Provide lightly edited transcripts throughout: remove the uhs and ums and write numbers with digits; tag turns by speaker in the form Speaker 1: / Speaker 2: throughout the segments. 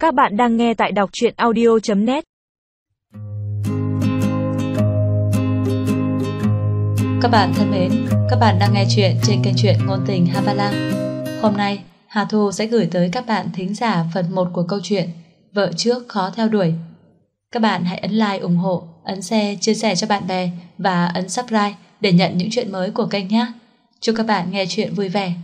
Speaker 1: Các bạn đang nghe tại đọc truyện audio.net.
Speaker 2: Các bạn thân mến, các bạn đang nghe chuyện trên kênh truyện ngôn tình Havala. Hôm nay, Hà Thu sẽ gửi tới các bạn thính giả phần 1 của câu chuyện Vợ trước khó theo đuổi. Các bạn hãy ấn like ủng hộ, ấn share, chia sẻ cho bạn bè và ấn subscribe để nhận những chuyện mới của kênh nhé. Chúc các bạn nghe chuyện vui vẻ.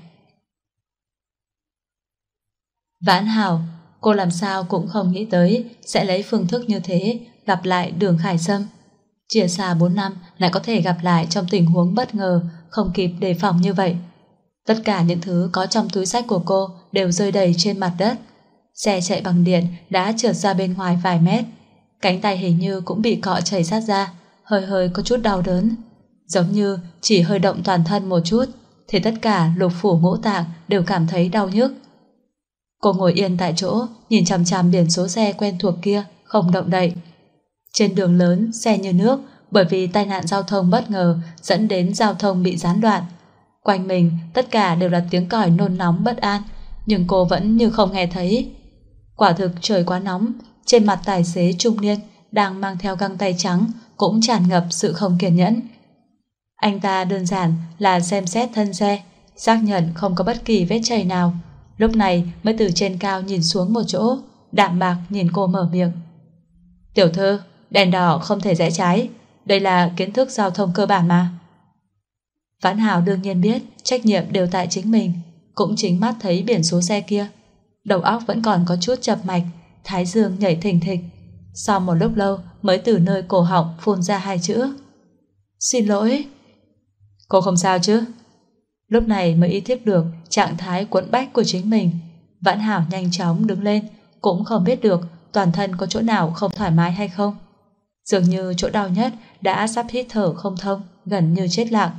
Speaker 2: Vãn Hảo, cô làm sao cũng không nghĩ tới sẽ lấy phương thức như thế gặp lại Đường Khải Sâm. Chia xa 4 năm lại có thể gặp lại trong tình huống bất ngờ, không kịp đề phòng như vậy. Tất cả những thứ có trong túi xách của cô đều rơi đầy trên mặt đất. Xe chạy bằng điện đã trượt ra bên ngoài vài mét. Cánh tay hình như cũng bị cọ chảy sát ra, hơi hơi có chút đau đớn. Giống như chỉ hơi động toàn thân một chút thì tất cả lục phủ ngũ tạng đều cảm thấy đau nhức. Cô ngồi yên tại chỗ, nhìn chằm chằm biển số xe quen thuộc kia, không động đậy. Trên đường lớn, xe như nước, bởi vì tai nạn giao thông bất ngờ dẫn đến giao thông bị gián đoạn. Quanh mình, tất cả đều là tiếng còi nôn nóng bất an, nhưng cô vẫn như không nghe thấy. Quả thực trời quá nóng, trên mặt tài xế trung niên đang mang theo găng tay trắng cũng tràn ngập sự không kiên nhẫn. Anh ta đơn giản là xem xét thân xe, xác nhận không có bất kỳ vết chảy nào. Lúc này mới từ trên cao nhìn xuống một chỗ, đạm bạc nhìn cô mở miệng. Tiểu thư, đèn đỏ không thể rẽ trái, đây là kiến thức giao thông cơ bản mà. Vãn Hảo đương nhiên biết trách nhiệm đều tại chính mình, cũng chính mắt thấy biển số xe kia. Đầu óc vẫn còn có chút chập mạch, thái dương nhảy thình thịch. Sau một lúc lâu mới từ nơi cổ họng phun ra hai chữ. Xin lỗi. Cô không sao chứ? Lúc này mới ý thức được trạng thái cuộn bách của chính mình. Vãn Hảo nhanh chóng đứng lên, cũng không biết được toàn thân có chỗ nào không thoải mái hay không. Dường như chỗ đau nhất đã sắp hít thở không thông, gần như chết lặng.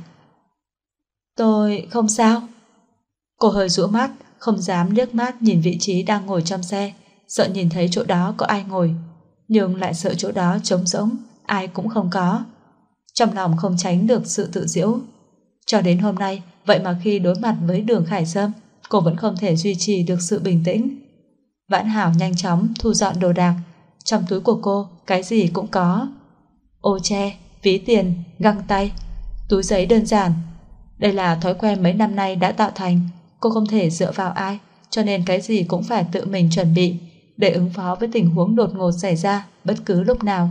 Speaker 2: Tôi không sao. Cô hơi rũ mắt, không dám liếc mắt nhìn vị trí đang ngồi trong xe, sợ nhìn thấy chỗ đó có ai ngồi, nhưng lại sợ chỗ đó trống rỗng, ai cũng không có. Trong lòng không tránh được sự tự giễu. Cho đến hôm nay, vậy mà khi đối mặt với Đường Khải Sâm, cô vẫn không thể duy trì được sự bình tĩnh. Vãn Hảo nhanh chóng thu dọn đồ đạc. Trong túi của cô cái gì cũng có: ô che, ví tiền, găng tay, túi giấy đơn giản. Đây là thói quen mấy năm nay đã tạo thành. Cô không thể dựa vào ai, cho nên cái gì cũng phải tự mình chuẩn bị để ứng phó với tình huống đột ngột xảy ra bất cứ lúc nào.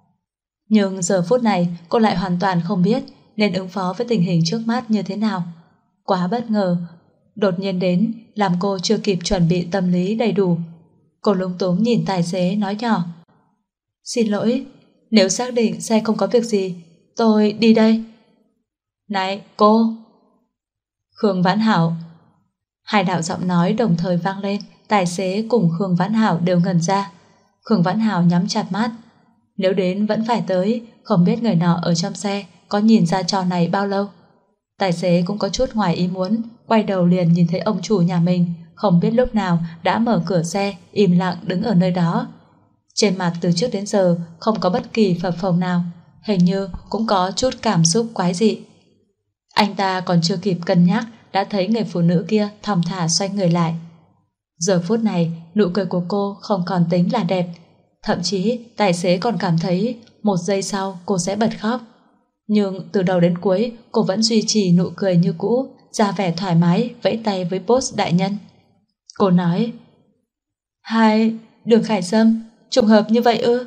Speaker 2: Nhưng giờ phút này cô lại hoàn toàn không biết nên ứng phó với tình hình trước mắt như thế nào. Quá bất ngờ, đột nhiên đến làm cô chưa kịp chuẩn bị tâm lý đầy đủ. Cô lúng túng nhìn tài xế nói nhỏ. Xin lỗi, nếu xác định xe không có việc gì, tôi đi đây. Này, cô! Khương Vãn Hảo! Hai đạo giọng nói đồng thời vang lên, tài xế cùng Khương Vãn Hảo đều ngẩn ra. Khương Vãn Hảo nhắm chặt mắt. Nếu đến vẫn phải tới, không biết người nọ ở trong xe có nhìn ra trò này bao lâu. Tài xế cũng có chút ngoài ý muốn, quay đầu liền nhìn thấy ông chủ nhà mình, không biết lúc nào đã mở cửa xe, im lặng đứng ở nơi đó. Trên mặt từ trước đến giờ không có bất kỳ phập phồng nào, hình như cũng có chút cảm xúc quái dị. Anh ta còn chưa kịp cân nhắc đã thấy người phụ nữ kia thong thả xoay người lại. Giờ phút này, nụ cười của cô không còn tính là đẹp. Thậm chí tài xế còn cảm thấy một giây sau cô sẽ bật khóc. Nhưng từ đầu đến cuối cô vẫn duy trì nụ cười như cũ, ra vẻ thoải mái, vẫy tay với boss đại nhân. Cô nói: Hai, Đường Khải Sâm, trùng hợp như vậy ư?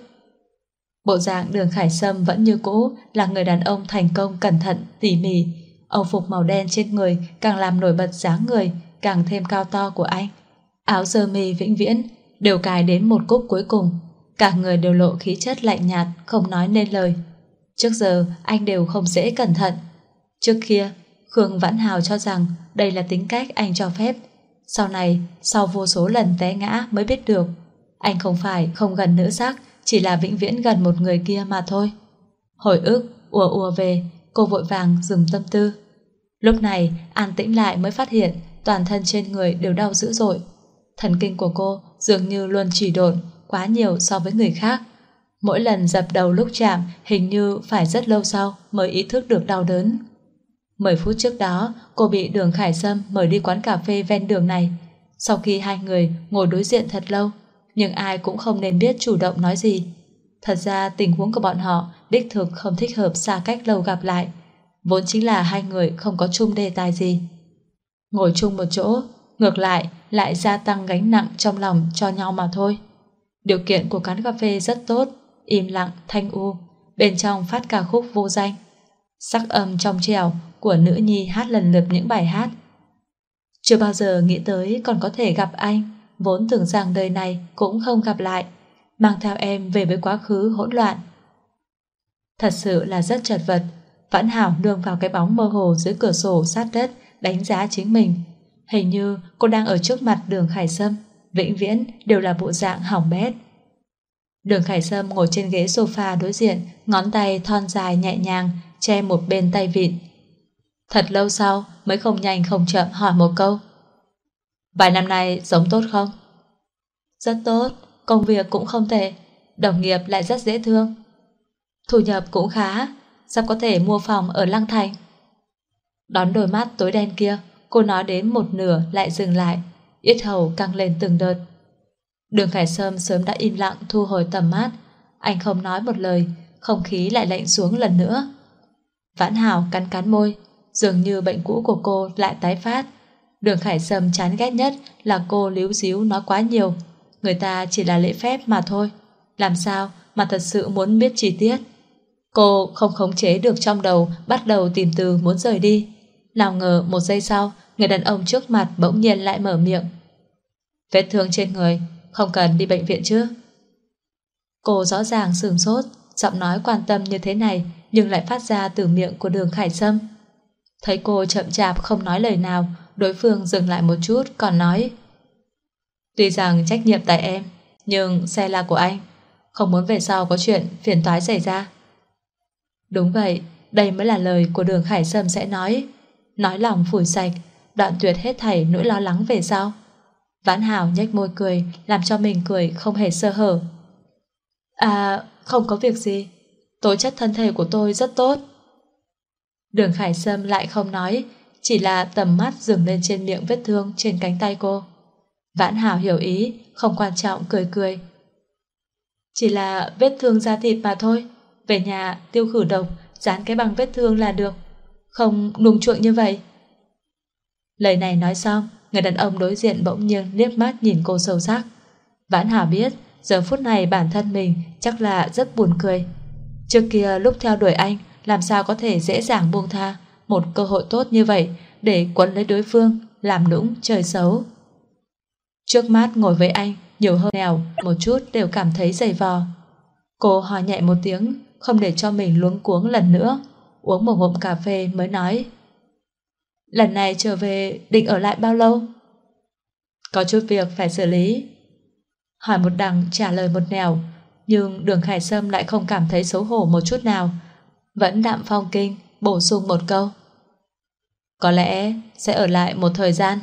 Speaker 2: Bộ dạng Đường Khải Sâm vẫn như cũ, là người đàn ông thành công, cẩn thận, tỉ mỉ. Âu phục màu đen trên người càng làm nổi bật dáng người, càng thêm cao to của anh. Áo sơ mi vĩnh viễn đều cài đến một cúc cuối cùng, cả người đều lộ khí chất lạnh nhạt, không nói nên lời. Trước giờ anh đều không dễ cẩn thận. Trước kia Khương Vãn Hảo cho rằng đây là tính cách anh cho phép. Sau này, sau vô số lần té ngã mới biết được anh không phải không gần nữ sắc, chỉ là vĩnh viễn gần một người kia mà thôi. Hồi ức ùa ùa về, cô vội vàng dừng tâm tư. Lúc này an tĩnh lại mới phát hiện toàn thân trên người đều đau dữ dội. Thần kinh của cô dường như luôn trì độn quá nhiều so với người khác. Mỗi lần dập đầu lúc chạm hình như phải rất lâu sau mới ý thức được đau đớn. 10 phút trước đó cô bị Đường Khải Sâm mời đi quán cà phê ven đường này. Sau khi hai người ngồi đối diện thật lâu, nhưng ai cũng không nên biết chủ động nói gì. Thật ra tình huống của bọn họ đích thực không thích hợp xa cách lâu gặp lại, vốn chính là hai người không có chung đề tài gì. Ngồi chung một chỗ, ngược lại gia tăng gánh nặng trong lòng cho nhau mà thôi. Điều kiện của quán cà phê rất tốt, im lặng, thanh u, bên trong phát ca khúc vô danh. Sắc âm trong trẻo của nữ nhi hát lần lượt những bài hát. Chưa bao giờ nghĩ tới còn có thể gặp anh, vốn tưởng rằng đời này cũng không gặp lại, mang theo em về với quá khứ hỗn loạn. Thật sự là rất chật vật. Vãn Hảo nương vào cái bóng mơ hồ dưới cửa sổ sát đất, đánh giá chính mình. Hình như cô đang ở trước mặt Đường Khải Sâm, vĩnh viễn đều là bộ dạng hỏng bét. Đường Khải Sâm ngồi trên ghế sofa đối diện, ngón tay thon dài nhẹ nhàng che một bên tay vịn. Thật lâu sau mới không nhanh không chậm hỏi một câu: vài năm nay sống tốt không? Rất tốt, công việc cũng không tệ, đồng nghiệp lại rất dễ thương, thu nhập cũng khá, sắp có thể mua phòng ở Lăng Thành. Đón đôi mắt tối đen kia, cô nói đến một nửa lại dừng lại, yết hầu căng lên từng đợt. Đường Khải Sâm sớm đã im lặng thu hồi tầm mắt, anh không nói một lời, không khí lại lạnh xuống lần nữa. Vãn Hảo cắn cắn môi, dường như bệnh cũ của cô lại tái phát. Đường Khải Sâm chán ghét nhất là cô líu díu nói quá nhiều, người ta chỉ là lễ phép mà thôi, làm sao mà thật sự muốn biết chi tiết. Cô không khống chế được trong đầu, bắt đầu tìm từ muốn rời đi. Nào ngờ một giây sau, người đàn ông trước mặt bỗng nhiên lại mở miệng: vết thương trên người, không cần đi bệnh viện chứ? Cô rõ ràng sửng sốt, giọng nói quan tâm như thế này nhưng lại phát ra từ miệng của Đường Khải Sâm. Thấy cô chậm chạp không nói lời nào, đối phương dừng lại một chút còn nói: tuy rằng trách nhiệm tại em, nhưng xe là của anh, không muốn về sau có chuyện phiền toái xảy ra. Đúng vậy, đây mới là lời của Đường Khải Sâm sẽ nói lòng phủi sạch, đoạn tuyệt hết thảy nỗi lo lắng về sau. Vãn Hảo nhếch môi cười, làm cho mình cười không hề sơ hở. À, không có việc gì, tố chất thân thể của tôi rất tốt. Đường Khải Sâm lại không nói, chỉ là tầm mắt dừng lên trên miệng vết thương trên cánh tay cô. Vãn Hảo hiểu ý, không quan trọng cười cười. Chỉ là vết thương da thịt mà thôi, về nhà tiêu khử độc, dán cái bằng vết thương là được, không nung chuộng như vậy. Lời này nói xong, người đàn ông đối diện bỗng nhiên liếc mắt nhìn cô sâu sắc. Vãn Hảo biết giờ phút này bản thân mình chắc là rất buồn cười. Trước kia lúc theo đuổi anh, làm sao có thể dễ dàng buông tha một cơ hội tốt như vậy để quấn lấy đối phương, làm nũng chơi xấu. Trước mắt ngồi với anh nhiều hơn nào một chút đều cảm thấy dày vò. Cô hò nhẹ một tiếng, không để cho mình luống cuống lần nữa, uống một ngụm cà phê mới nói: lần này trở về định ở lại bao lâu? Có chút việc phải xử lý. Hỏi một đằng trả lời một nẻo, nhưng Đường Khải Sâm lại không cảm thấy xấu hổ một chút nào, vẫn đạm phong kinh bổ sung một câu: có lẽ sẽ ở lại một thời gian.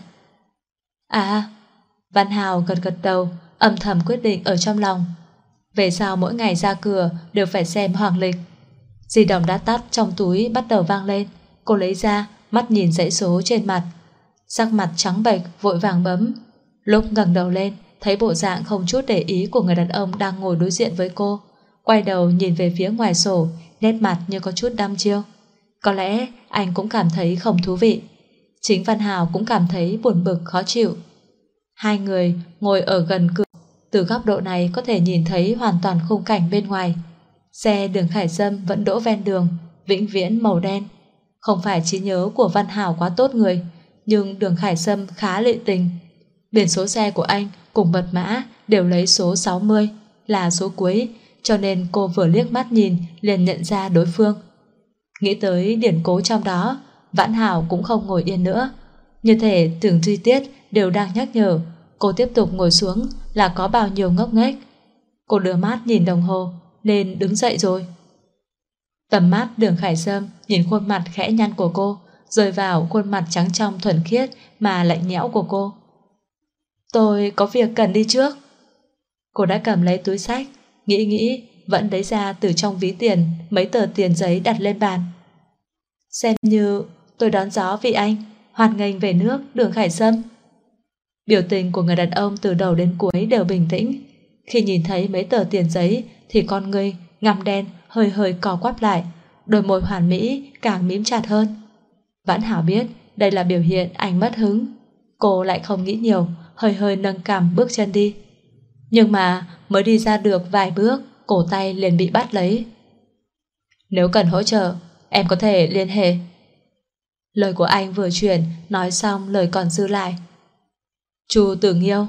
Speaker 2: À, Văn Hào gật gật đầu, âm thầm quyết định ở trong lòng. Về sau mỗi ngày ra cửa đều phải xem hoàng lịch. Di động đã tắt trong túi bắt đầu vang lên. Cô lấy ra, mắt nhìn dãy số trên mặt. Sắc mặt trắng bệch vội vàng bấm. Lúc ngẩng đầu lên, thấy bộ dạng không chút để ý của người đàn ông đang ngồi đối diện với cô. Quay đầu nhìn về phía ngoài sổ, nét mặt như có chút đăm chiêu. Có lẽ anh cũng cảm thấy không thú vị. Chính Văn Hào cũng cảm thấy buồn bực khó chịu. Hai người ngồi ở gần cửa, từ góc độ này có thể nhìn thấy hoàn toàn khung cảnh bên ngoài. Xe Đường Khải Sâm vẫn đỗ ven đường, vĩnh viễn màu đen. Không phải trí nhớ của Văn Hào quá tốt người, nhưng Đường Khải Sâm khá lệ tình. Biển số xe của anh cùng mật mã đều lấy số 60, là số cuối, cho nên cô vừa liếc mắt nhìn liền nhận ra đối phương. Nghĩ tới điển cố trong đó, Vãn Hảo cũng không ngồi yên nữa. Như thể từng chi tiết đều đang nhắc nhở cô tiếp tục ngồi xuống là có bao nhiêu ngốc nghếch. Cô đưa mắt nhìn đồng hồ nên đứng dậy rồi. Tầm mắt Đường Khải Sâm nhìn khuôn mặt khẽ nhăn của cô, rơi vào khuôn mặt trắng trong thuần khiết mà lạnh nhẽo của cô. Tôi có việc cần đi trước. Cô đã cầm lấy túi xách, nghĩ vẫn lấy ra từ trong ví tiền mấy tờ tiền giấy đặt lên bàn. Xem như tôi đón gió vì anh, hoan nghênh về nước Đường Khải Sâm. Biểu tình của người đàn ông từ đầu đến cuối đều bình tĩnh, Khi nhìn thấy mấy tờ tiền giấy thì con ngươi ngăm đen hơi hơi co quắp lại, đôi môi hoàn mỹ càng mím chặt hơn. Vãn Hảo biết đây là biểu hiện anh mất hứng. Cô lại không nghĩ nhiều, hơi hơi nâng cằm bước chân đi. Nhưng mà mới đi ra được vài bước, cổ tay liền bị bắt lấy. Nếu cần hỗ trợ, em có thể liên hệ. Lời của anh vừa chuyển, nói xong lời còn dư lại. Chu Tử Nghiêu.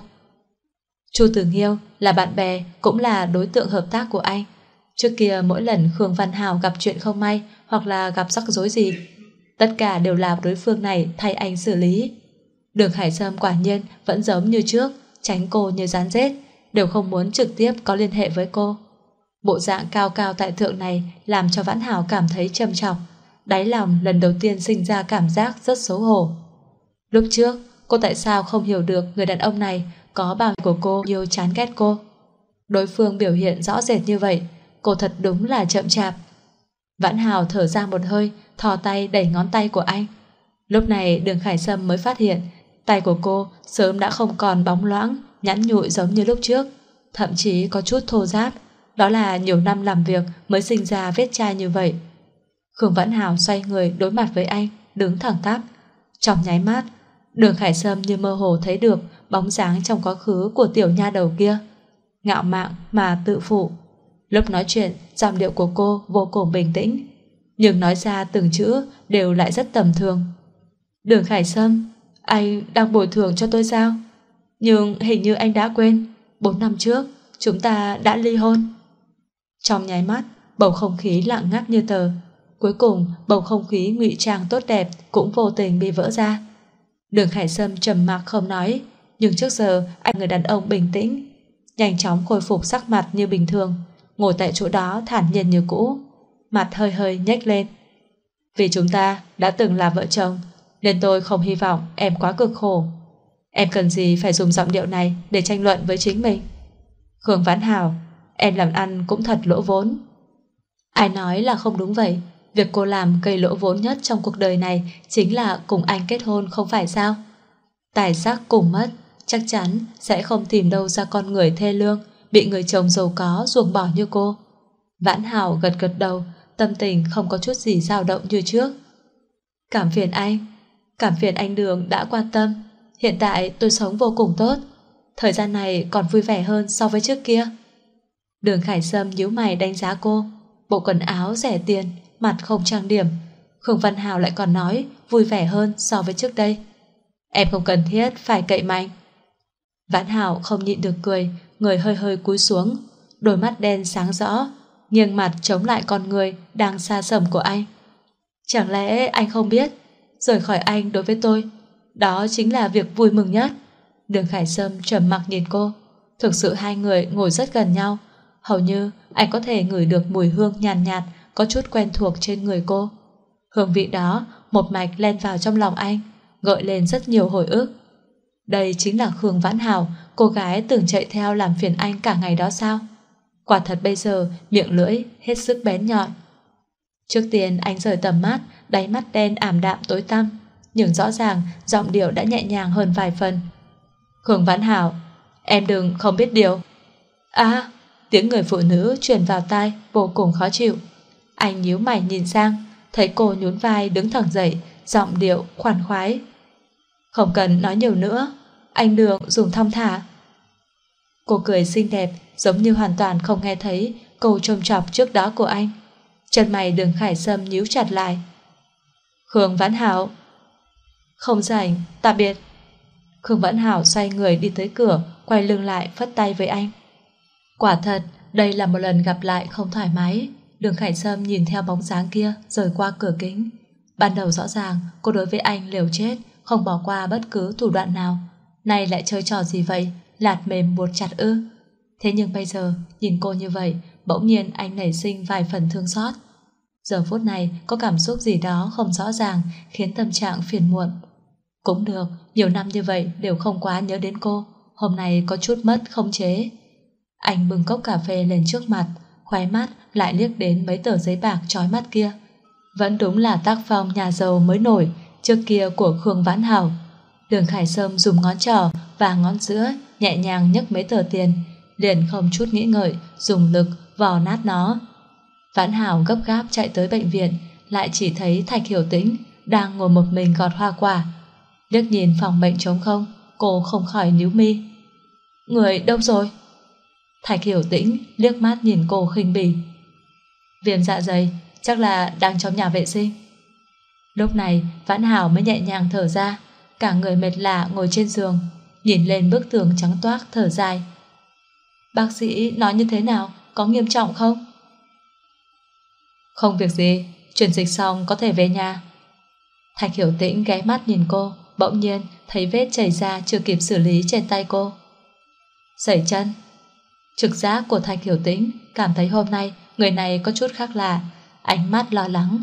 Speaker 2: Chu Tử Nghiêu là bạn bè, cũng là đối tượng hợp tác của anh. Trước kia mỗi lần Khương Văn Hào gặp chuyện không may hoặc là gặp rắc rối gì, tất cả đều là đối phương này thay anh xử lý. Đường Hải Sâm quả nhiên vẫn giống như trước, tránh cô như rán rết, đều không muốn trực tiếp có liên hệ với cô. Bộ dạng cao cao tại thượng này làm cho Vãn Hảo cảm thấy trầm trọng, đáy lòng lần đầu tiên sinh ra cảm giác rất xấu hổ. Lúc trước, cô tại sao không hiểu được người đàn ông này có bao nhiêu của cô yêu chán ghét cô. Đối phương biểu hiện rõ rệt như vậy, cô thật đúng là chậm chạp. Vãn Hảo thở ra một hơi, thò tay đẩy ngón tay của anh. Lúc này Đường Khải Sâm mới phát hiện tay của cô sớm đã không còn bóng loãng, nhẵn nhụi giống như lúc trước, thậm chí có chút thô ráp. Đó là nhiều năm làm việc mới sinh ra vết chai như vậy. Khương Vãn Hảo xoay người đối mặt với anh, đứng thẳng tắp. Trong nháy mắt, Đường Khải Sâm như mơ hồ thấy được bóng dáng trong quá khứ của tiểu nha đầu kia. Ngạo mạn mà tự phụ. Lúc nói chuyện, giọng điệu của cô vô cùng bình tĩnh, nhưng nói ra từng chữ đều lại rất tầm thường. Đường Khải Sâm, anh đang bồi thường cho tôi sao? Nhưng hình như anh đã quên, 4 năm trước chúng ta đã ly hôn. Trong nháy mắt, bầu không khí lặng ngắt như tờ. Cuối cùng, bầu không khí ngụy trang tốt đẹp cũng vô tình bị vỡ ra. Đường Khải Sâm trầm mặc không nói, nhưng trước giờ anh người đàn ông bình tĩnh, nhanh chóng khôi phục sắc mặt như bình thường, ngồi tại chỗ đó thản nhiên như cũ, mặt hơi hơi nhếch lên. Vì chúng ta đã từng là vợ chồng, nên tôi không hy vọng em quá cực khổ. Em cần gì phải dùng giọng điệu này để tranh luận với chính mình? Khương Vãn Hảo, em làm ăn cũng thật lỗ vốn. Ai nói là không đúng vậy? Việc cô làm gây lỗ vốn nhất trong cuộc đời này chính là cùng anh kết hôn, không phải sao? Tài sắc cùng mất, chắc chắn sẽ không tìm đâu ra con người thê lương, bị người chồng giàu có ruồng bỏ như cô. Vãn Hảo gật gật đầu, tâm tình không có chút gì dao động như trước. Cảm phiền anh Đường đã quan tâm. Hiện tại tôi sống vô cùng tốt, thời gian này còn vui vẻ hơn so với trước kia. Đường Khải Sâm nhíu mày đánh giá cô, bộ quần áo rẻ tiền, mặt không trang điểm. Khương Văn Hào lại còn nói vui vẻ hơn so với trước đây. Em không cần thiết phải cậy mạnh. Vãn Hảo không nhịn được cười, người hơi hơi cúi xuống, đôi mắt đen sáng rõ, nghiêng mặt chống lại con người đang xa sầm của anh. Chẳng lẽ anh không biết, rời khỏi anh đối với tôi, đó chính là việc vui mừng nhất. Đường Khải Sâm trầm mặc nhìn cô. Thực sự hai người ngồi rất gần nhau, hầu như anh có thể ngửi được mùi hương nhàn nhạt, có chút quen thuộc trên người cô. Hương vị đó một mạch len vào trong lòng anh, gợi lên rất nhiều hồi ức. Đây chính là Khương Vãn Hảo, cô gái từng chạy theo làm phiền anh cả ngày đó sao? Quả thật bây giờ miệng lưỡi hết sức bén nhọn. Trước tiên anh rời tầm mắt, đáy mắt đen ảm đạm tối tăm, nhưng rõ ràng giọng điệu đã nhẹ nhàng hơn vài phần. Khương Vãn Hảo, em đừng không biết điều. À, tiếng người phụ nữ truyền vào tai vô cùng khó chịu. Anh nhíu mày nhìn sang, thấy cô nhún vai đứng thẳng dậy, giọng điệu khoan khoái. Không cần nói nhiều nữa, anh Đường dùng thong thả. Cô cười xinh đẹp, giống như hoàn toàn không nghe thấy câu châm chọc trước đó của anh. Chân mày Đường Khải Sâm nhíu chặt lại. Khương Vãn Hảo. Không rảnh, tạm biệt. Khương Vãn Hảo xoay người đi tới cửa, quay lưng lại phất tay với anh. Quả thật, đây là một lần gặp lại không thoải mái. Đường Khải Sâm nhìn theo bóng dáng kia rời qua cửa kính. Ban đầu rõ ràng cô đối với anh liều chết, không bỏ qua bất cứ thủ đoạn nào. Nay lại chơi trò gì vậy, lạt mềm buộc chặt ư? Thế nhưng bây giờ nhìn cô như vậy, bỗng nhiên anh nảy sinh vài phần thương xót. Giờ phút này có cảm xúc gì đó không rõ ràng, khiến tâm trạng phiền muộn. Cũng được, nhiều năm như vậy đều không quá nhớ đến cô, hôm nay có chút mất khống chế. Anh bưng cốc cà phê lên trước mặt, khóe mắt lại liếc đến mấy tờ giấy bạc chói mắt kia. Vẫn đúng là tác phong nhà giàu mới nổi trước kia của Khương Vãn Hảo. Đường Khải Sâm dùng ngón trỏ và ngón giữa nhẹ nhàng nhấc mấy tờ tiền, liền không chút nghĩ ngợi dùng lực vò nát nó. Vãn Hảo gấp gáp chạy tới bệnh viện, lại chỉ thấy Thạch Hiểu Tĩnh đang ngồi một mình gọt hoa quả. Liếc nhìn phòng bệnh trống không, cô không khỏi nhíu mi. Người đâu rồi? Thạch Hiểu Tĩnh liếc mắt nhìn cô khinh bỉ. Viêm dạ dày, chắc là đang trong nhà vệ sinh. Lúc này Vãn Hảo mới nhẹ nhàng thở ra, cả người mệt lả ngồi trên giường, nhìn lên bức tường trắng toác thở dài. Bác sĩ nói như thế nào, có nghiêm trọng không? Không việc gì, chuyển dịch xong có thể về nhà. Thạch Hiểu Tĩnh ghé mắt nhìn cô, bỗng nhiên thấy vết chảy ra chưa kịp xử lý trên tay cô. Sẩy chân. Trực giác của Thạch Hiểu Tĩnh cảm thấy hôm nay người này có chút khác lạ, ánh mắt lo lắng.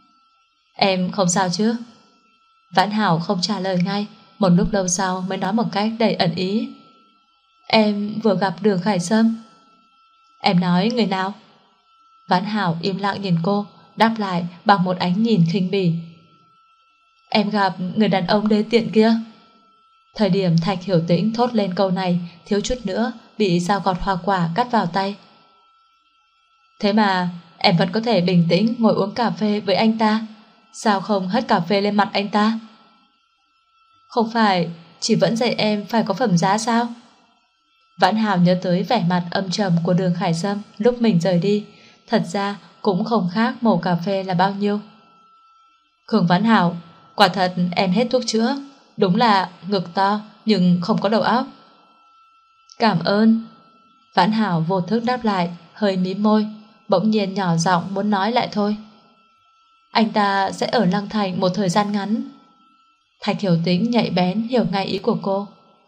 Speaker 2: Em không sao chứ? Vãn Hảo không trả lời ngay, một lúc lâu sau mới nói một cách đầy ẩn ý. Em vừa gặp Đường Khải Sâm. Em nói người nào? Vãn Hảo im lặng nhìn cô, đáp lại bằng một ánh nhìn khinh bỉ. Em gặp người đàn ông đê tiện kia. Thời điểm Thạch Hiểu Tĩnh thốt lên câu này, thiếu chút nữa bị dao gọt hoa quả cắt vào tay. Thế mà em vẫn có thể bình tĩnh ngồi uống cà phê với anh ta, sao không hất cà phê lên mặt anh ta? Không phải chỉ vẫn dạy em phải có phẩm giá sao? Vãn Hảo nhớ tới vẻ mặt âm trầm của Đường Khải Sâm lúc mình rời đi, thật ra cũng không khác màu cà phê là bao nhiêu. Khương Vãn Hảo, quả thật em hết thuốc chữa, đúng là ngực to nhưng không có đầu óc. Cảm ơn. Vãn Hảo vô thức đáp lại, hơi mím môi, bỗng nhiên nhỏ giọng muốn nói lại thôi. Anh ta sẽ ở Lăng Thành một thời gian ngắn. Thạch Hiểu Tĩnh nhạy bén hiểu ngay ý của cô.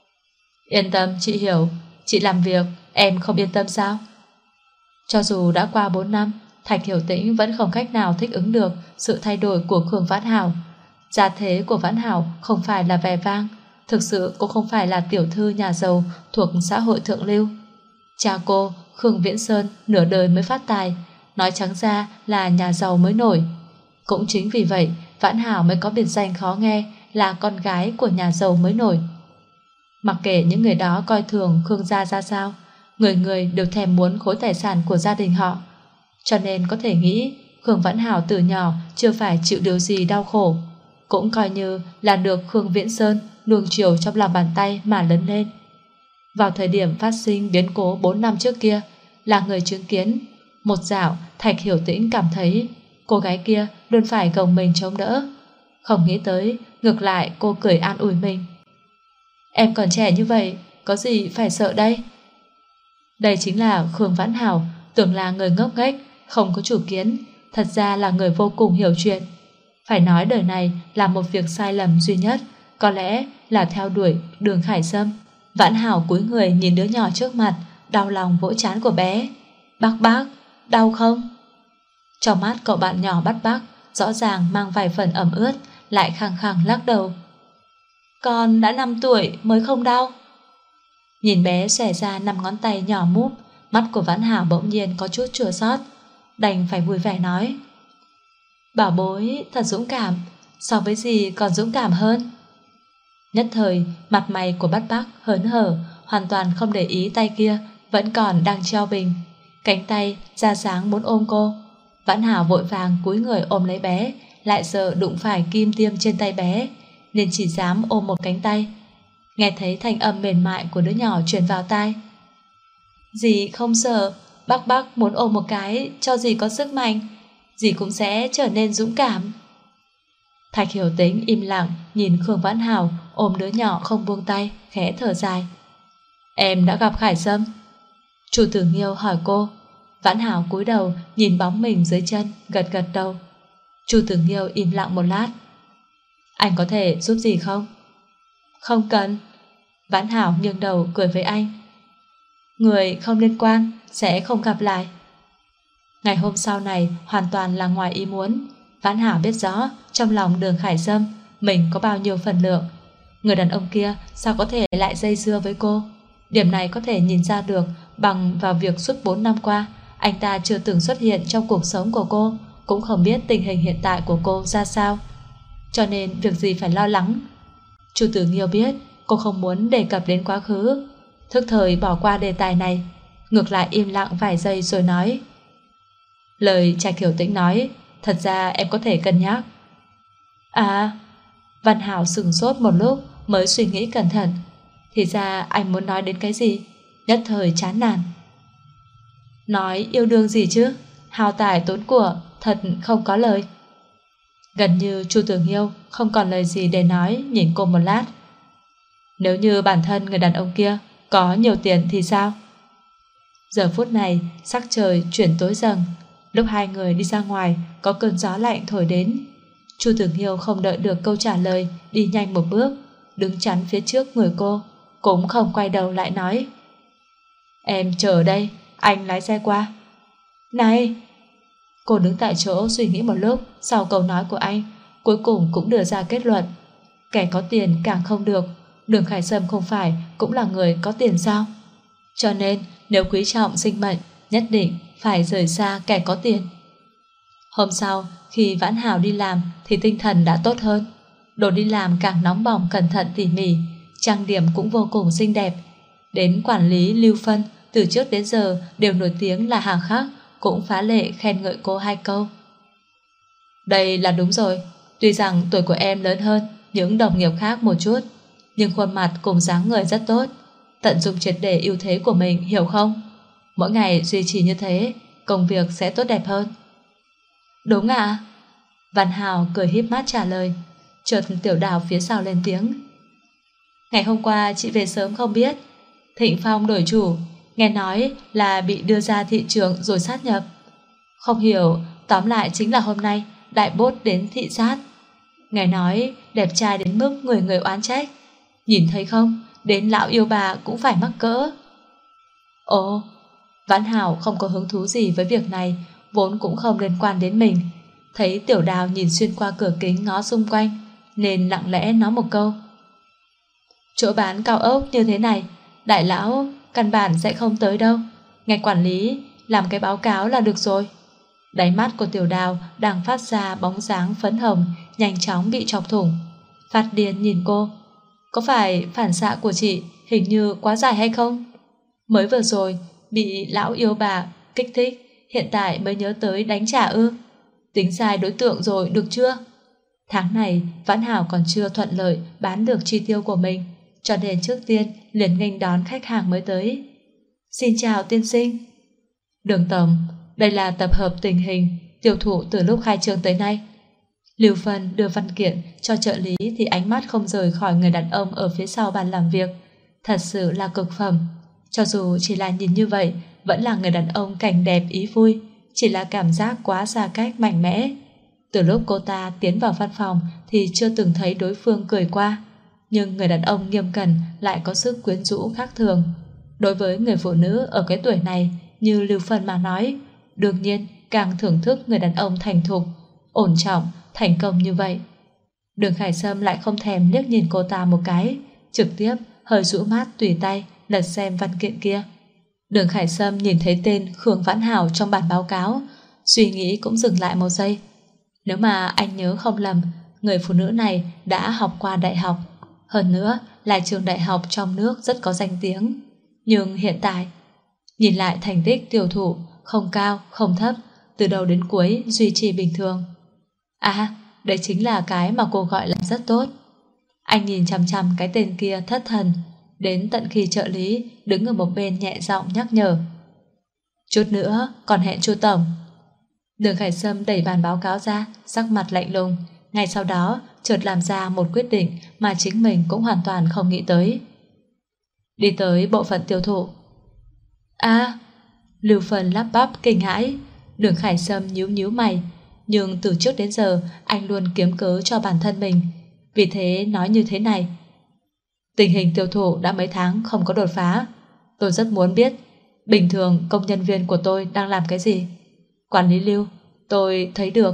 Speaker 2: Yên tâm, chị hiểu. Chị làm việc, em không yên tâm sao? Cho dù đã qua 4 năm, Thạch Hiểu Tĩnh vẫn không cách nào thích ứng được sự thay đổi của Khương Vãn Hảo. Gia thế của Vãn Hảo không phải là vẻ vang, thực sự cô không phải là tiểu thư nhà giàu thuộc xã hội thượng lưu. Cha cô, Khương Viễn Sơn, nửa đời mới phát tài, nói trắng ra là nhà giàu mới nổi. Cũng chính vì vậy, Vãn Hảo mới có biệt danh khó nghe là con gái của nhà giàu mới nổi. Mặc kệ những người đó coi thường Khương gia ra sao, người người đều thèm muốn khối tài sản của gia đình họ. Cho nên có thể nghĩ Khương Vãn Hảo từ nhỏ chưa phải chịu điều gì đau khổ, cũng coi như là được Khương Viễn Sơn nuông chiều trong lòng bàn tay mà lớn lên. Vào thời điểm phát sinh biến cố 4 năm trước kia, là người chứng kiến, một dạo Thạch Hiểu Tĩnh cảm thấy cô gái kia luôn phải gồng mình chống đỡ. Không nghĩ tới, ngược lại cô cười an ủi mình. Em còn trẻ như vậy, có gì phải sợ đây? Đây chính là Khương Vãn Hảo, tưởng là người ngốc nghếch, không có chủ kiến, thật ra là người vô cùng hiểu chuyện. Phải nói đời này là một việc sai lầm duy nhất, có lẽ là theo đuổi Đường Khải Sâm. Vãn Hảo cúi người nhìn đứa nhỏ trước mặt, đau lòng vỗ trán của bé. Bác, đau không? Trong mắt cậu bạn nhỏ bắt bác, rõ ràng mang vài phần ẩm ướt, lại khăng khăng lắc đầu. Con đã 5 tuổi mới không đau. Nhìn bé xòe ra 5 ngón tay nhỏ múp, mắt của Vãn Hảo bỗng nhiên có chút chua xót, đành phải vui vẻ nói. Bảo bối thật dũng cảm, so với gì còn dũng cảm hơn. Nhất thời, mặt mày của Bát Bác hớn hở, hoàn toàn không để ý tay kia vẫn còn đang treo bình. Cánh tay ra dáng muốn ôm cô. Vãn Hảo vội vàng cúi người ôm lấy bé, lại sợ đụng phải kim tiêm trên tay bé, nên chỉ dám ôm một cánh tay. Nghe thấy thanh âm mềm mại của đứa nhỏ truyền vào tai. Dì không sợ, bác muốn ôm một cái cho dì có sức mạnh, dì cũng sẽ trở nên dũng cảm. Thạch Hiểu Tĩnh im lặng nhìn Khương Vãn Hảo ôm đứa nhỏ không buông tay, khẽ thở dài. Em đã gặp Khải Sâm? Chu Tử Nghiêu hỏi cô. Vãn Hảo cúi đầu nhìn bóng mình dưới chân, gật gật đầu. Chu Tử Nghiêu im lặng một lát. Anh có thể giúp gì không? Không cần. Vãn Hảo nghiêng đầu cười với anh. Người không liên quan sẽ không gặp lại. Ngày hôm sau này hoàn toàn là ngoài ý muốn. Vãn Hảo biết rõ trong lòng Đường Khải Sâm mình có bao nhiêu phần lượng. Người đàn ông kia sao có thể lại dây dưa với cô? Điểm này có thể nhìn ra được bằng vào việc suốt 4 năm qua anh ta chưa từng xuất hiện trong cuộc sống của cô, cũng không biết tình hình hiện tại của cô ra sao. Cho nên việc gì phải lo lắng. Chu Tử Nghiêu biết cô không muốn đề cập đến quá khứ, thức thời bỏ qua đề tài này, ngược lại im lặng vài giây rồi nói. Lời Trạch Hiểu Tĩnh nói, thật ra em có thể cân nhắc. À, Văn Hảo sửng sốt một lúc mới suy nghĩ cẩn thận. Thì ra anh muốn nói đến cái gì? Nhất thời chán nản. Nói yêu đương gì chứ? Hao tài tốn của, thật không có lời. Gần như Chu Tưởng Yêu không còn lời gì để nói, nhìn cô một lát. Nếu như bản thân người đàn ông kia có nhiều tiền thì sao? Giờ phút này sắc trời chuyển tối dần. Lúc hai người đi ra ngoài, có cơn gió lạnh thổi đến. Chu Tưởng Yêu không đợi được câu trả lời, đi nhanh một bước, đứng chắn phía trước người cô, cũng không quay đầu lại nói. Em chờ ở đây, anh lái xe qua. Này! Cô đứng tại chỗ suy nghĩ một lúc, sau câu nói của anh, cuối cùng cũng đưa ra kết luận. Kẻ có tiền càng không được, Đường Khải Sâm không phải cũng là người có tiền sao? Cho nên nếu quý trọng sinh mệnh, nhất định phải rời xa kẻ có tiền. Hôm sau, khi Vãn Hảo đi làm thì tinh thần đã tốt hơn. Đồ đi làm càng nóng bỏng cẩn thận tỉ mỉ, trang điểm cũng vô cùng xinh đẹp. Đến quản lý Lưu Phân từ trước đến giờ đều nổi tiếng là hàng khác, cũng phá lệ khen ngợi cô 2 câu. Đây là đúng rồi, tuy rằng tuổi của em lớn hơn những đồng nghiệp khác một chút, nhưng khuôn mặt cùng dáng người rất tốt. Tận dụng triệt để ưu thế của mình, hiểu không? Mỗi ngày duy trì như thế, công việc sẽ tốt đẹp hơn. Đúng ạ. Văn Hào cười híp mắt trả lời. Chợt Tiểu Đào phía sau lên tiếng. Ngày hôm qua chị về sớm không biết. Thịnh Phong đổi chủ, nghe nói là bị đưa ra thị trường rồi sát nhập. Không hiểu, tóm lại chính là hôm nay đại bốt đến thị sát. Nghe nói đẹp trai đến mức người người oán trách. Nhìn thấy không, đến lão yêu bà cũng phải mắc cỡ. Ồ, Vãn Hảo không có hứng thú gì với việc này, vốn cũng không liên quan đến mình. Thấy Tiểu Đào nhìn xuyên qua cửa kính ngó xung quanh, nên lặng lẽ nói một câu. Chỗ bán cao ốc như thế này, đại lão căn bản sẽ không tới đâu. Ngài quản lý làm cái báo cáo là được rồi. Đáy mắt của Tiểu Đào đang phát ra bóng dáng phấn hồng, nhanh chóng bị chọc thủng. Phát điên nhìn cô. Có phải phản xạ của chị hình như quá dài hay không? Mới vừa rồi bị lão yêu bà kích thích, hiện tại mới nhớ tới đánh trả ư? Tính sai đối tượng rồi được chưa? Tháng này Vãn Hảo còn chưa thuận lợi bán được chi tiêu của mình, cho nên trước tiên liền nghênh đón khách hàng mới tới. Xin chào tiên sinh. Đường tổng, đây là tập hợp tình hình tiêu thụ từ lúc khai trương tới nay. Lưu Phân đưa văn kiện cho trợ lý thì ánh mắt không rời khỏi người đàn ông ở phía sau bàn làm việc. Thật sự là cực phẩm. Cho dù chỉ là nhìn như vậy, vẫn là người đàn ông cảnh đẹp ý vui, chỉ là cảm giác quá xa cách mạnh mẽ. Từ lúc cô ta tiến vào văn phòng thì chưa từng thấy đối phương cười qua, nhưng người đàn ông nghiêm cẩn lại có sức quyến rũ khác thường. Đối với người phụ nữ ở cái tuổi này như Lưu Phân mà nói, đương nhiên càng thưởng thức người đàn ông thành thục, ổn trọng, thành công như vậy. Đường Khải Sâm lại không thèm liếc nhìn cô ta một cái, trực tiếp hơi rũ mắt tùy tay lật xem văn kiện kia. Đường Khải Sâm nhìn thấy tên Khương Vãn Hảo trong bản báo cáo, suy nghĩ cũng dừng lại một giây. Nếu mà anh nhớ không lầm, người phụ nữ này đã học qua đại học, hơn nữa là trường đại học trong nước rất có danh tiếng. Nhưng hiện tại, nhìn lại thành tích tiêu thụ không cao, không thấp, từ đầu đến cuối duy trì bình thường. À, đấy chính là cái mà cô gọi là rất tốt. Anh nhìn chằm chằm cái tên kia thất thần, đến tận khi trợ lý đứng ở một bên nhẹ giọng nhắc nhở. Chút nữa còn hẹn Chu tổng. Đường Khải Sâm đẩy bàn báo cáo ra, sắc mặt lạnh lùng, ngay sau đó chợt làm ra một quyết định mà chính mình cũng hoàn toàn không nghĩ tới. Đi tới bộ phận tiêu thụ. À, Lưu Phân lắp bắp kinh hãi. Đường Khải Sâm nhíu nhíu mày, nhưng từ trước đến giờ anh luôn kiếm cớ cho bản thân mình, vì thế nói như thế này. Tình hình tiêu thụ đã mấy tháng không có đột phá. Tôi rất muốn biết bình thường công nhân viên của tôi đang làm cái gì. Quản lý Lưu, tôi thấy được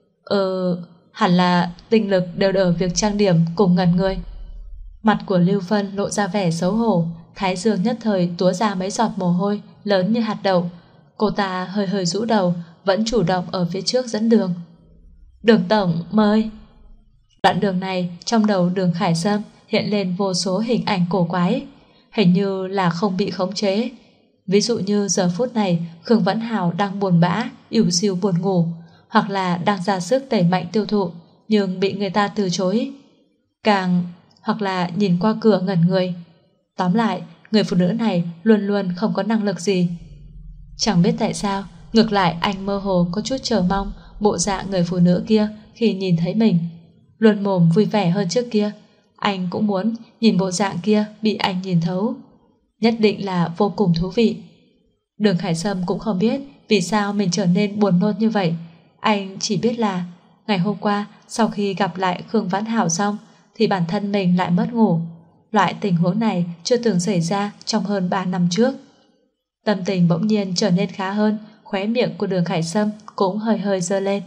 Speaker 2: hẳn là tinh lực đều ở việc trang điểm cùng ngần người. Mặt của Lưu Phân lộ ra vẻ xấu hổ, thái dương nhất thời túa ra mấy giọt mồ hôi lớn như hạt đậu. Cô ta hơi hơi rũ đầu, vẫn chủ động ở phía trước dẫn đường. Đường tổng mời. Đoạn đường này trong đầu Đường Khải Sâm hiện lên vô số hình ảnh cổ quái, hình như là không bị khống chế. Ví dụ như giờ phút này Khương Vãn Hào đang buồn bã, ỉu xìu buồn ngủ, hoặc là đang ra sức đẩy mạnh tiêu thụ nhưng bị người ta từ chối, hoặc là nhìn qua cửa ngẩn người. Tóm lại, người phụ nữ này luôn luôn không có năng lực gì. Chẳng biết tại sao, ngược lại anh mơ hồ có chút chờ mong bộ dạng người phụ nữ kia khi nhìn thấy mình. Luôn mồm vui vẻ hơn trước kia, anh cũng muốn nhìn bộ dạng kia bị anh nhìn thấu. Nhất định là vô cùng thú vị. Đường Khải Sâm cũng không biết vì sao mình trở nên buồn nôn như vậy. Anh chỉ biết là ngày hôm qua sau khi gặp lại Khương Vãn Hảo xong thì bản thân mình lại mất ngủ. Loại tình huống này chưa từng xảy ra trong hơn 3 năm trước. Tâm tình bỗng nhiên trở nên khá hơn, khóe miệng của Đường Khải Sâm cũng hơi hơi giơ lên.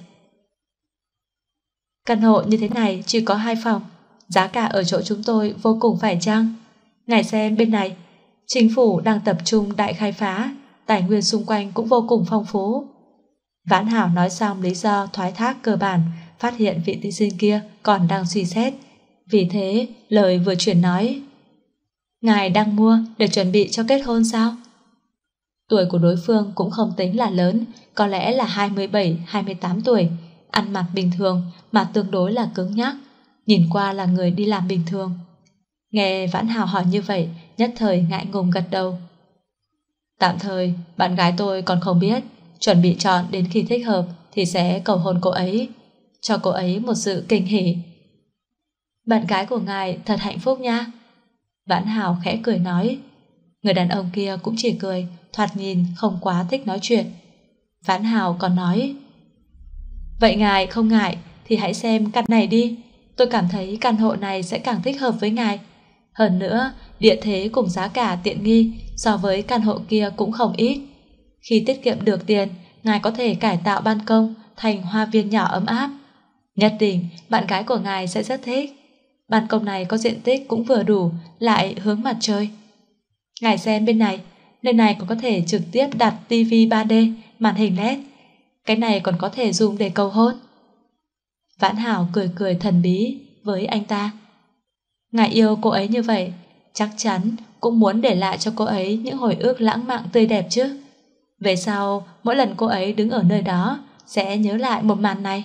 Speaker 2: Căn hộ như thế này chỉ có 2 phòng, giá cả ở chỗ chúng tôi vô cùng phải chăng? Ngài xem bên này, chính phủ đang tập trung đại khai phá, tài nguyên xung quanh cũng vô cùng phong phú. Vãn Hảo nói xong lý do thoái thác cơ bản, phát hiện vị tiên sinh kia còn đang suy xét. Vì thế, lời vừa chuyển nói: Ngài đang mua để chuẩn bị cho kết hôn sao? Tuổi của đối phương cũng không tính là lớn, có lẽ là 27-28 tuổi, ăn mặc bình thường mà tương đối là cứng nhắc, nhìn qua là người đi làm bình thường. Nghe Vãn Hảo hỏi như vậy, nhất thời ngại ngùng gật đầu. Tạm thời, bạn gái tôi còn không biết, chuẩn bị chọn đến khi thích hợp thì sẽ cầu hôn cô ấy, cho cô ấy một sự kinh hỉ. Bạn gái của ngài thật hạnh phúc nha. Vãn Hảo khẽ cười nói. Người đàn ông kia cũng chỉ cười, thoạt nhìn không quá thích nói chuyện. Vãn Hảo còn nói: Vậy ngài không ngại thì hãy xem căn này đi, tôi cảm thấy căn hộ này sẽ càng thích hợp với ngài. Hơn nữa, địa thế cùng giá cả tiện nghi so với căn hộ kia cũng không ít. Khi tiết kiệm được tiền, ngài có thể cải tạo ban công thành hoa viên nhỏ ấm áp. Nhất định bạn gái của ngài sẽ rất thích. Ban công này có diện tích cũng vừa đủ, lại hướng mặt trời. Ngài xem bên này, nơi này còn có thể trực tiếp đặt tivi 3D, màn hình LED. Cái này còn có thể dùng để cầu hôn. Vãn Hảo cười cười thần bí với anh ta. Ngài yêu cô ấy như vậy, chắc chắn cũng muốn để lại cho cô ấy những hồi ức lãng mạn tươi đẹp chứ. Về sau, mỗi lần cô ấy đứng ở nơi đó sẽ nhớ lại một màn này.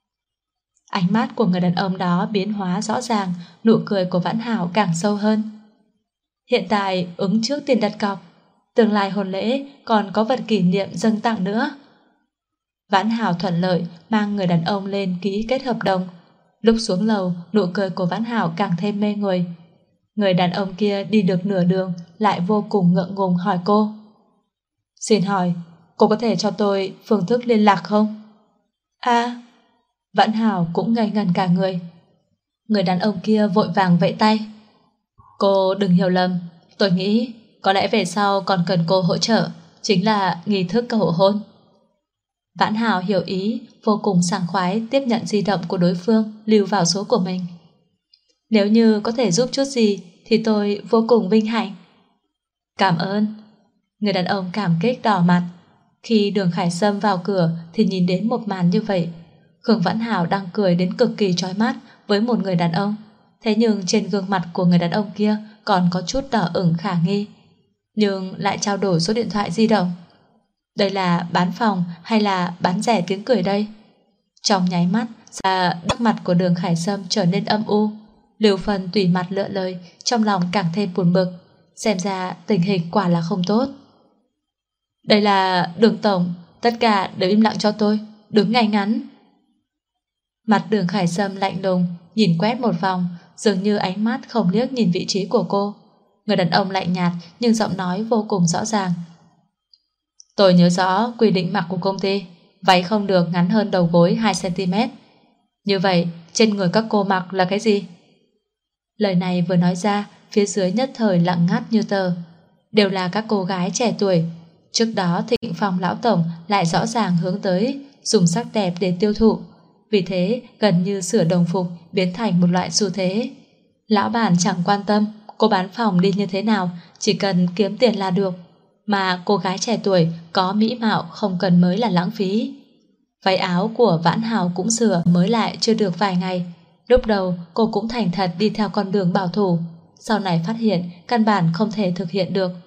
Speaker 2: Ánh mắt của người đàn ông đó biến hóa rõ ràng, nụ cười của Vãn Hảo càng sâu hơn. Hiện tại ứng trước tiền đặt cọc, tương lai hôn lễ còn có vật kỷ niệm dâng tặng nữa. Vãn Hảo thuận lợi mang người đàn ông lên ký kết hợp đồng. Lúc xuống lầu, nụ cười của Vãn Hảo càng thêm mê người. Người đàn ông kia đi được nửa đường lại vô cùng ngượng ngùng hỏi cô: Xin hỏi, cô có thể cho tôi phương thức liên lạc không? Vãn Hảo cũng ngây ngẩn cả người. Người đàn ông kia vội vàng vẫy tay. Cô đừng hiểu lầm, tôi nghĩ có lẽ về sau còn cần cô hỗ trợ, chính là nghi thức cầu hôn. Vãn Hảo hiểu ý, vô cùng sảng khoái tiếp nhận di động của đối phương lưu vào số của mình. Nếu như có thể giúp chút gì thì tôi vô cùng vinh hạnh. Cảm ơn. Người đàn ông cảm kích đỏ mặt. Khi Đường Khải Sâm vào cửa thì nhìn đến một màn như vậy. Khương Vãn Hảo đang cười đến cực kỳ chói mắt với một người đàn ông. Thế nhưng trên gương mặt của người đàn ông kia còn có chút đỏ ửng khả nghi. Nhưng lại trao đổi số điện thoại di động. Đây là bán phòng hay là bán rẻ tiếng cười đây? Trong nháy mắt, sắc mặt của Đường Khải Sâm trở nên âm u. Lưu Phần tùy mặt lựa lời, trong lòng càng thêm buồn bực. Xem ra tình hình quả là không tốt. Đây là Đường tổng, tất cả đều im lặng cho tôi, đứng ngay ngắn. Mặt Đường Khải Sâm lạnh lùng, nhìn quét một vòng, dường như ánh mắt không liếc nhìn vị trí của cô. Người đàn ông lạnh nhạt nhưng giọng nói vô cùng rõ ràng. Tôi nhớ rõ quy định mặc của công ty, váy không được ngắn hơn đầu gối 2cm. Như vậy, trên người các cô mặc là cái gì? Lời này vừa nói ra, phía dưới nhất thời lặng ngắt như tờ. Đều là các cô gái trẻ tuổi. Trước đó Thịnh Phong lão tổng lại rõ ràng hướng tới dùng sắc đẹp để tiêu thụ. Vì thế, gần như sửa đồng phục biến thành một loại xu thế. Lão bản chẳng quan tâm cô bán phòng đi như thế nào, chỉ cần kiếm tiền là được. Mà cô gái trẻ tuổi có mỹ mạo không cần mới là lãng phí. Váy áo của Vãn Hảo cũng sửa mới lại chưa được vài ngày. Lúc đầu cô cũng thành thật đi theo con đường bảo thủ, sau này phát hiện căn bản không thể thực hiện được.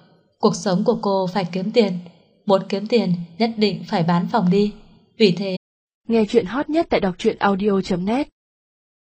Speaker 2: Cuộc sống của cô phải kiếm tiền. Muốn kiếm tiền nhất định phải bán phòng đi. Vì thế,
Speaker 1: nghe chuyện hot nhất tại đọc truyện audio.net.